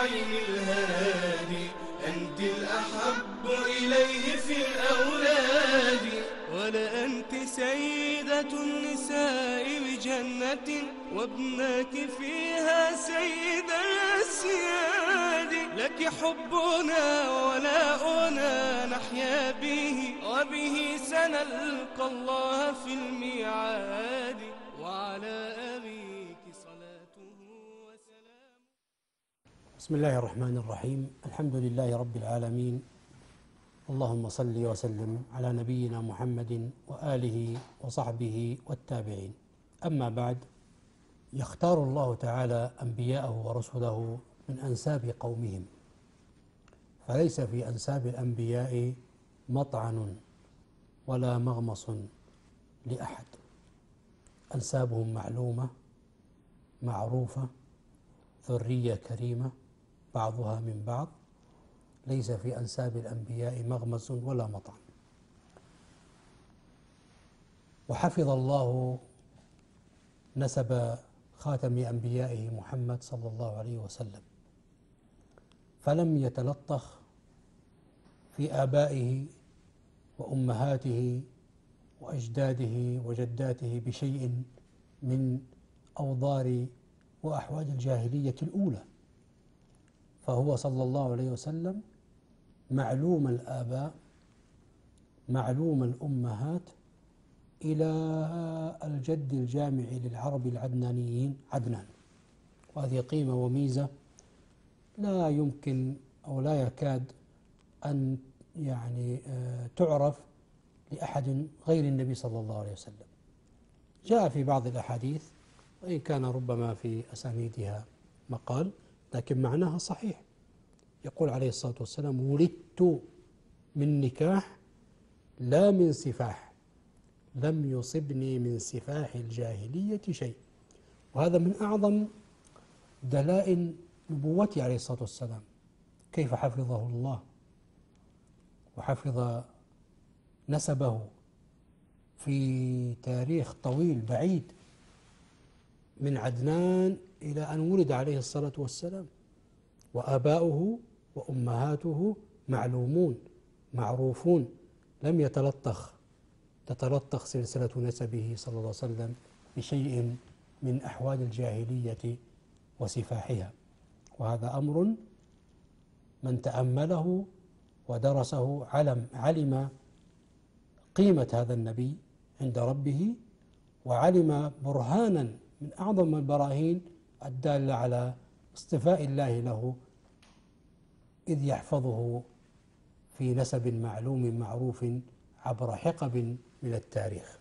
عين الهادي، أنت الأحب إليه في الأولاد. ولأنت سيدة النساء بجنة، وابنك فيها سيد الأسياد. لك حبنا ولاؤنا نحيا به، وبه سنلقى الله في الميعاد. وعلى أبيك صلاته وسلامه. بسم الله الرحمن الرحيم. الحمد لله رب العالمين، اللهم صل وسلم على نبينا محمد وآله وصحبه والتابعين. أما بعد، يختار الله تعالى أنبياءه ورسله من أنساب قومهم، فليس في أنساب الأنبياء مطعن ولا مغمص لأحد. أنسابهم معلومة معروفة، ذرية كريمة بعضها من بعض، ليس في أنساب الأنبياء مغمس ولا مطعن. وحفظ الله نسب خاتم أنبيائه محمد صلى الله عليه وسلم، فلم يتلطخ في آبائه وأمهاته وأجداده وجداته بشيء من أوضار وأحوال الجاهلية الأولى، فهو صلى الله عليه وسلم معلوم الآباء معلوم الأمهات إلى الجد الجامع للعرب العدنانيين عدنان. وهذه قيمة وميزة لا يمكن أو لا يكاد أن تعرف لأحد غير النبي صلى الله عليه وسلم. جاء في بعض الأحاديث، وإن كان ربما في أسانيدها مقال، لكن معناها صحيح. يقول عليه الصلاة والسلام: ولدت من نكاح لا من سفاح، لم يصبني من سفاح الجاهلية شيء. وهذا من أعظم دلائل نبوته عليه الصلاة والسلام، كيف حفظه الله وحفظ نسبه في تاريخ طويل بعيد، من عدنان إلى أن ولد عليه الصلاة والسلام، وآباؤه وأمهاته معلومون معروفون، لم تتلطخ سلسلة نسبه صلى الله عليه وسلم بشيء من أحوال الجاهلية وسفاحها. وهذا أمر من تأمله ودرسه علم قيمة هذا النبي عند ربه، وعلم برهانا من أعظم البراهين الدالة على اصطفاء الله له، إذ يحفظه في نسب معلوم معروف عبر حقب من التاريخ.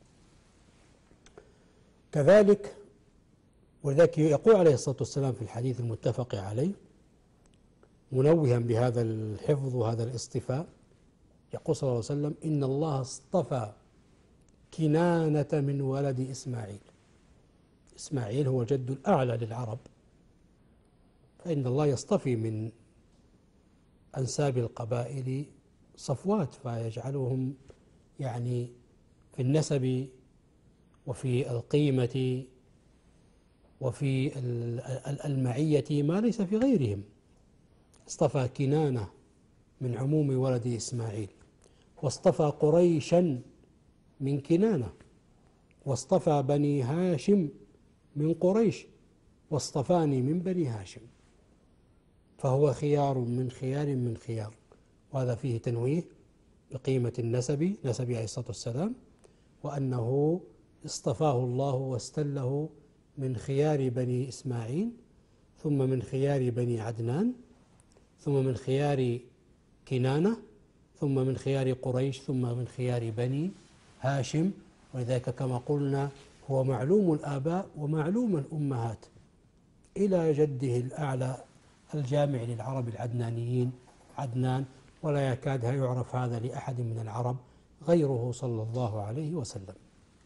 كذلك، ولذلك يقول عليه الصلاة والسلام في الحديث المتفق عليه منوها بهذا الحفظ وهذا الاصطفاء، يقول صلى الله عليه وسلم: إن الله اصطفى كنانة من ولد إسماعيل. إسماعيل هو الجد الأعلى للعرب، فإن الله يصطفي من أنساب القبائل صفوات، فيجعلهم في النسب وفي القيمة وفي المعية ما ليس في غيرهم. اصطفى كنانة من عموم ولد إسماعيل، واصطفى قريشا من كنانة، واصطفى بني هاشم من قريش، واصطفاني من بني هاشم، فهو خيار من خيار من خيار. وهذا فيه تنويه بقيمة النسب، نسب عليه الصلاة والسلام، وأنه اصطفاه الله واستله من خيار بني إسماعيل، ثم من خيار بني عدنان، ثم من خيار كنانة، ثم من خيار قريش، ثم من خيار بني هاشم. ولذلك كما قلنا هو معلوم الآباء ومعلوم الأمهات إلى جده الأعلى الجامع للعرب العدنانيين عدنان، ولا يكاد يعرف هذا لأحد من العرب غيره صلى الله عليه وسلم.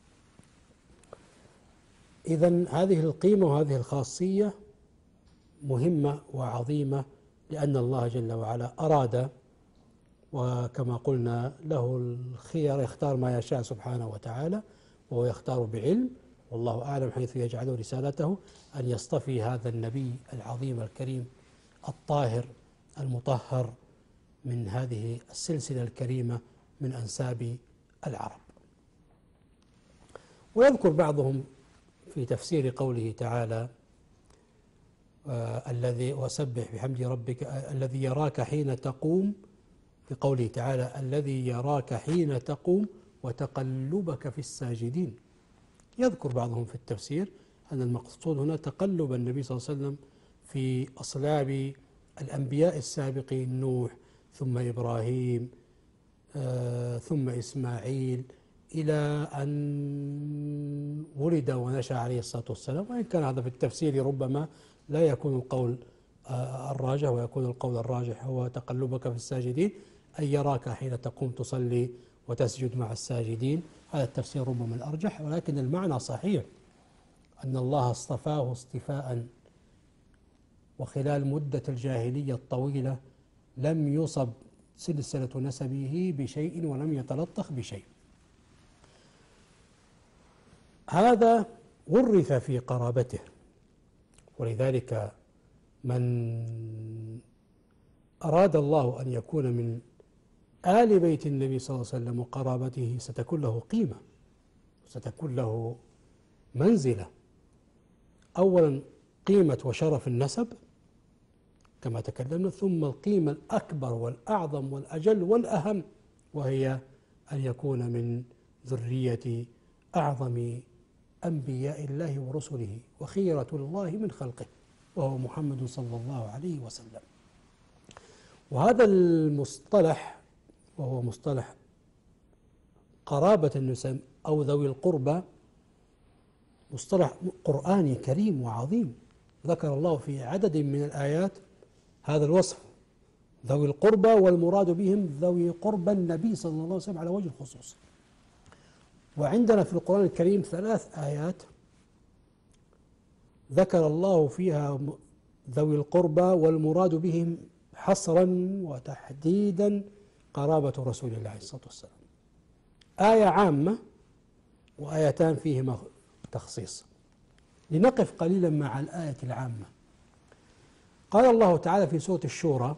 إذن هذه القيمة وهذه الخاصية مهمة وعظيمة، لأن الله جل وعلا أراد، وكما قلنا له الخيار، يختار ما يشاء سبحانه وتعالى، وهو يختار بعلم، والله أعلم حيث يجعل رسالته، أن يصطفي هذا النبي العظيم الكريم الطاهر المطهر من هذه السلسلة الكريمة من أنساب العرب. ويذكر بعضهم في تفسير قوله تعالى الذي وسبح بحمد ربك الذي يراك حين تقوم، في قوله تعالى الذي يراك حين تقوم وتقلبك في الساجدين. يذكر بعضهم في التفسير أن المقصود هنا تقلب النبي صلى الله عليه وسلم في أصلاب الأنبياء السابقين، نوح ثم إبراهيم ثم إسماعيل، إلى أن ولد ونشأ عليه الصلاة والسلام. وإن كان هذا في التفسير ربما لا يكون القول الراجح، ويكون القول الراجح هو تقلبك في الساجدين، أي يراك حين تقوم تصلي وتسجد مع الساجدين. هذا التفسير ربما الأرجح، ولكن المعنى صحيح، أن الله اصطفاه اصطفاء، وخلال مدة الجاهلية الطويلة لم يصب سلسلة نسبه بشيء ولم يتلطخ بشيء. هذا ورث في قرابته، ولذلك من أراد الله أن يكون من آل بيت النبي صلى الله عليه وسلم وقرابته ستكون له قيمة، ستكون له منزلة. أولا قيمة وشرف النسب كما تكلمنا، ثم القيمة الأكبر والأعظم والأجل والأهم، وهي أن يكون من ذرية أعظم أنبياء الله ورسله وخيرة الله من خلقه، وهو محمد صلى الله عليه وسلم. وهذا المصطلح، وهو مصطلح قرابة النسب أو ذوي القربى، مصطلح قرآني كريم وعظيم. ذكر الله في عدد من الآيات هذا الوصف، ذوي القربى، والمراد بهم ذوي قربى النبي صلى الله عليه وسلم على وجه الخصوص. وعندنا في القرآن الكريم 3 آيات ذكر الله فيها ذوي القربى والمراد بهم حصرا وتحديدا قرابة رسول الله عليه الصلاة والسلام. آية عامة وآيتان فيهما تخصيص. لنقف قليلا مع الآية العامة. قال الله تعالى في سورة الشورى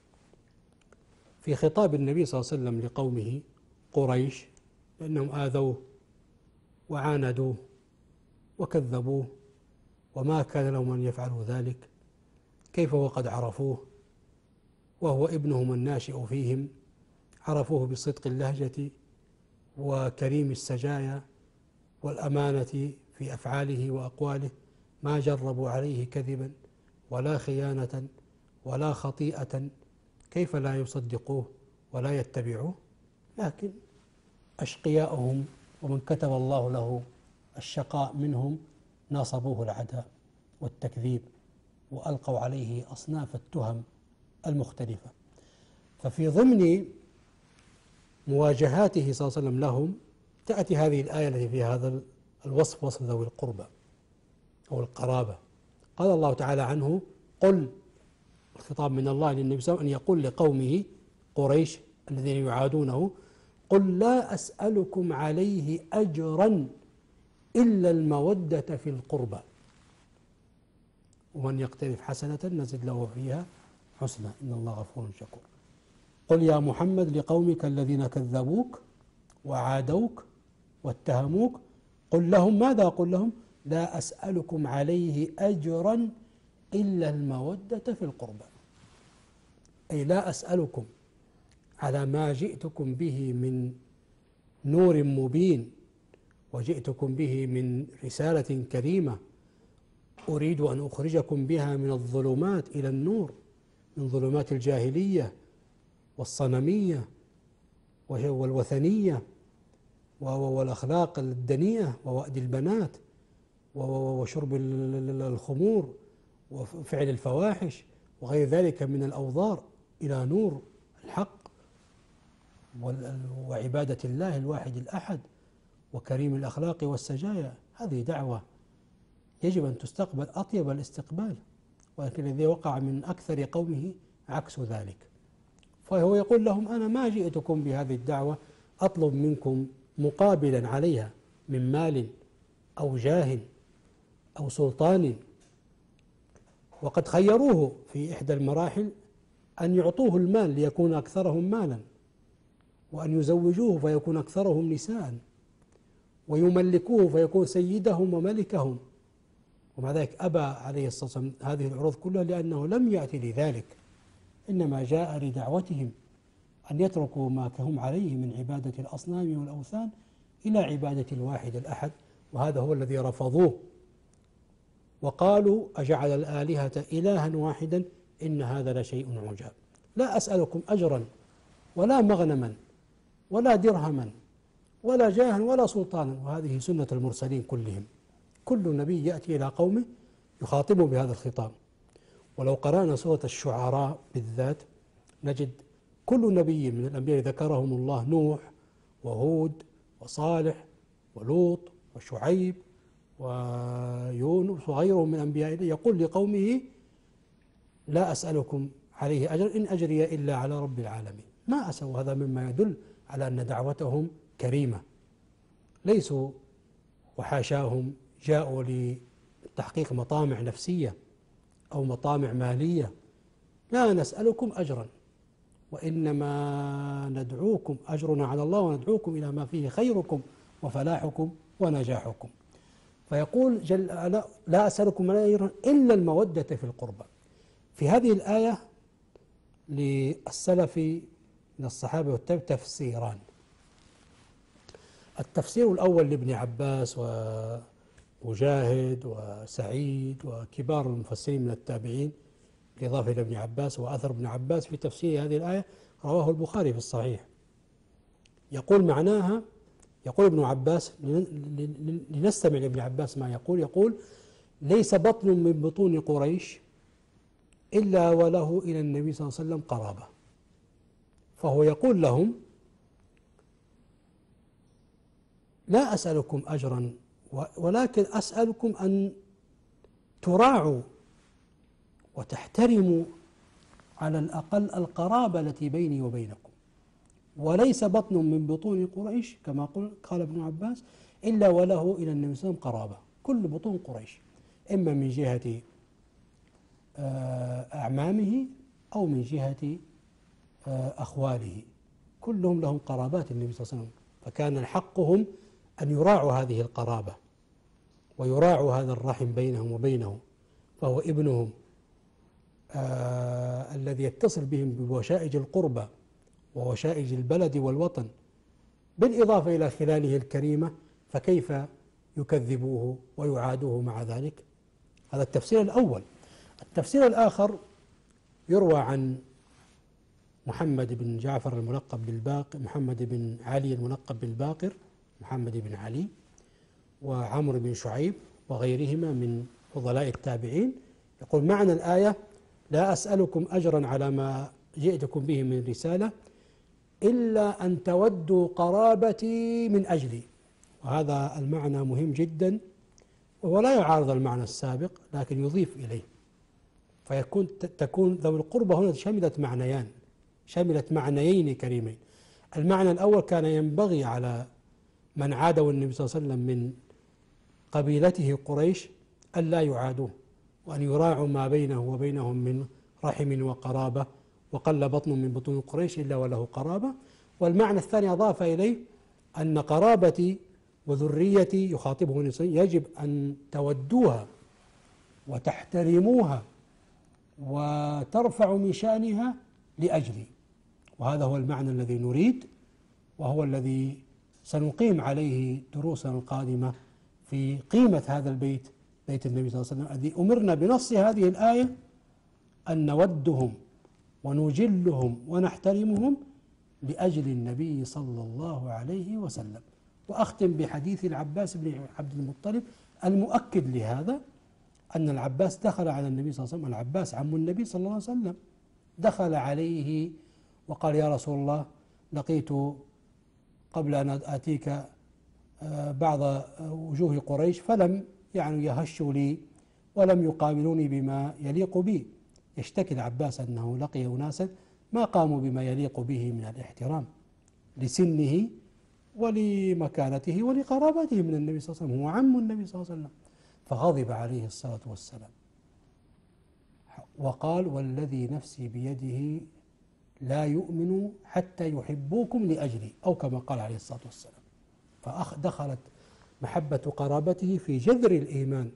في خطاب النبي صلى الله عليه وسلم لقومه قريش، لأنهم آذوه وعاندوه وكذبوه، وما كان لهم أن يفعلوا ذلك، كيف وقد عرفوه وهو ابنهم الناشئ فيهم، عرفوه بصدق اللهجة وكريم السجايا والأمانة في أفعاله وأقواله، ما جربوا عليه كذبا ولا خيانة ولا خطيئة، كيف لا يصدقوه ولا يتبعوه؟ لكن أشقياءهم ومن كتب الله له الشقاء منهم ناصبوه العداء والتكذيب، وألقوا عليه أصناف التهم المختلفة. ففي ضمن مواجهاته صلى الله عليه وسلم لهم تأتي هذه الآية التي في هذا الوصف، وصف ذوي القربى أو القرابة. قال الله تعالى عنه قل، الخطاب من الله للنبي صلى الله عليه وسلم أن يقول لقومه قريش الذين يعادونه، قل لا أسألكم عليه أجرا إلا المودة في القربى، ومن يقترف حسنة نزد له فيها حسنى إن الله غفور شكور. قل يا محمد لقومك الذين كذبوك وعادوك واتهموك، قل لهم ماذا؟ قل لهم لا أسألكم عليه أجرا إلا المودة في القربى، أي لا أسألكم على ما جئتكم به من نور مبين وجئتكم به من رسالة كريمة أريد أن أخرجكم بها من الظلمات إلى النور، من ظلمات الجاهلية والصنمية والوثنية والأخلاق الدنيئة ووأد البنات وشرب الخمور وفعل الفواحش وغير ذلك من الأوضار إلى نور الحق وعبادة الله الواحد الأحد وكريم الأخلاق والسجايا. هذه دعوة يجب أن تستقبل أطيب الاستقبال، ولكن الذي وقع من أكثر قومه عكس ذلك. فهو يقول لهم أنا ما جئتكم بهذه الدعوة أطلب منكم مقابلا عليها من مال أو جاه أو سلطان، وقد خيروه في إحدى المراحل أن يعطوه المال ليكون أكثرهم مالا، وأن يزوجوه فيكون أكثرهم نساء، ويملكوه فيكون سيدهم وملكهم، ومع ذلك أبى عليه الصلاة والسلام هذه العروض كلها، لأنه لم يأتي لذلك، إنما جاء لدعوتهم أن يتركوا ما هم عليه من عبادة الأصنام والأوثان إلى عبادة الواحد الأحد، وهذا هو الذي رفضوه وقالوا أجعل الآلهة إلها واحدا إن هذا لشيء عجاب. لا أسألكم أجرا ولا مغنما ولا درهما ولا جاها ولا سلطانا، وهذه سنة المرسلين كلهم، كل نبي يأتي إلى قومه يخاطبه بهذا الخطاب. ولو قرأنا سورة الشعراء بالذات نجد كل نبي من الأنبياء ذكرهم الله، نوح وهود وصالح ولوط وشعيب ويونس وغيرهم من أنبياء، يقول لقومه لا أسألكم عليه أجر إن أجري إلا على رب العالمين. ما أسوا، هذا مما يدل على أن دعوتهم كريمة، ليسوا وحاشاهم جاءوا لتحقيق مطامع نفسية أو مطامع مالية. لا نسألكم أجرا وإنما ندعوكم، أجرنا على الله، وندعوكم إلى ما فيه خيركم وفلاحكم ونجاحكم. فيقول جل لا أسألكم أجرا إلا المودة في القربى. في هذه الآية للسلف من الصحابة والتابعين تفسيران. التفسير الأول لابن عباس ومجاهد وسعيد وكبار المفسرين من التابعين، بالإضافة إلى ابن عباس، وأثر ابن عباس في تفسير هذه الآية رواه البخاري في الصحيح. يقول معناها، يقول ابن عباس، لنستمع لابن عباس ما يقول ليس بطن من بطون قريش إلا وله إلى النبي صلى الله عليه وسلم قرابة. فهو يقول لهم لا أسألكم أجرا ولكن أسألكم أن تراعوا وتحترموا على الأقل القرابة التي بيني وبينكم، وليس بطن من بطون قريش كما قال ابن عباس إلا وله إلى النبي صلى الله عليه وسلم قرابة. كل بطون قريش إما من جهة أعمامه أو من جهة أخواله، كلهم لهم قرابات النبي صلى الله عليه وسلم، فكان حقهم أن يراعوا هذه القرابة ويراعوا هذا الرحم بينهم وبينه، فهو ابنهم الذي يتصل بهم بوشائج القربة ووشائج البلد والوطن، بالإضافة إلى خلاله الكريمة، فكيف يكذبوه ويعادوه مع ذلك؟ هذا التفسير الأول. التفسير الآخر يروى عن محمد بن جعفر الملقب بالباقر، محمد بن علي الملقب بالباقر، محمد بن علي، وعمرو بن شعيب وغيرهما من فضلاء التابعين، يقول معنى الآية لا أسألكم أجرا على ما جئتكم به من رسالة إلا أن تودوا قرابتي من أجلي. وهذا المعنى مهم جدا، وهو لا يعارض المعنى السابق لكن يضيف إليه، تكون ذوي القربى هنا شملت معنيين كريمين. المعنى الأول كان ينبغي على من عادوا النبي صلى الله عليه وسلم من قبيلته قريش ألا يعادوه، وأن يراعوا ما بينه وبينهم من رحم وقرابة، وقل بطن من بطون قريش إلا وله قرابة. والمعنى الثاني أضاف إليه أن قرابتي وذريتي، يخاطبه يجب أن تودوها وتحترموها وترفعوا من شأنها لأجلي. وهذا هو المعنى الذي نريد، وهو الذي سنقيم عليه دروسنا القادمة في قيمة هذا البيت، بيت النبي صلى الله عليه وسلم، الذي أمرنا بنص هذه الآية أن نودهم ونجلهم ونحترمهم لأجل النبي صلى الله عليه وسلم. وأختم بحديث العباس بن عبد المطلب المؤكد لهذا، أن العباس دخل على النبي صلى الله عليه وسلم، العباس عم النبي صلى الله عليه وسلم، دخل عليه وقال يا رسول الله لقيت قبل أن آتيك بعض وجوه قريش فلم يهشوا لي ولم يقابلوني بما يليق بي. يشتكي العباس أنه لقي أناسا ما قاموا بما يليق به من الاحترام لسنه ولمكانته ولقرابته من النبي صلى الله عليه وسلم، هو عم النبي صلى الله عليه وسلم، فغضب عليه الصلاة والسلام. وقال والذي نفسي بيده لا يؤمن حتى يحبوكم لأجلي، أو كما قال عليه الصلاة والسلام. فدخلت محبة قرابته في جذر الإيمان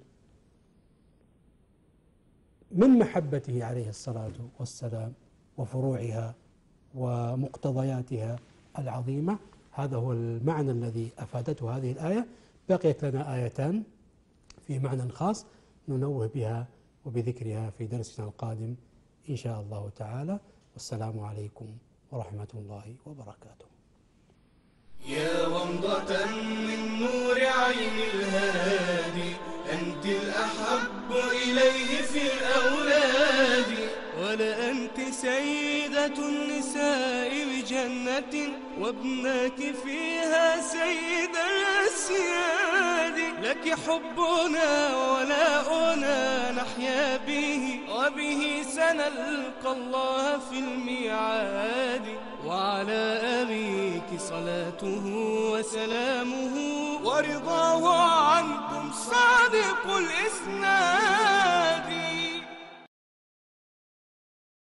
من محبته عليه الصلاة والسلام وفروعها ومقتضياتها العظيمة. هذا هو المعنى الذي أفادته هذه الآية. بقيت لنا آيتان في معنى خاص ننوه بها وبذكرها في درسنا القادم إن شاء الله تعالى. والسلام عليكم ورحمة الله وبركاته. يا رمضة من نور عين الهادي، أنت الأحب إليه في الأولاد، ولأنت سيدة النساء بجنة، وابنك فيها سيد الأسياد. لك حبنا ولاؤنا نحيا به، وبه سنلقى الله في الميعاد. وعلى أبيك صلاته وسلامه، ورضاه عنكم صادق الإسناد.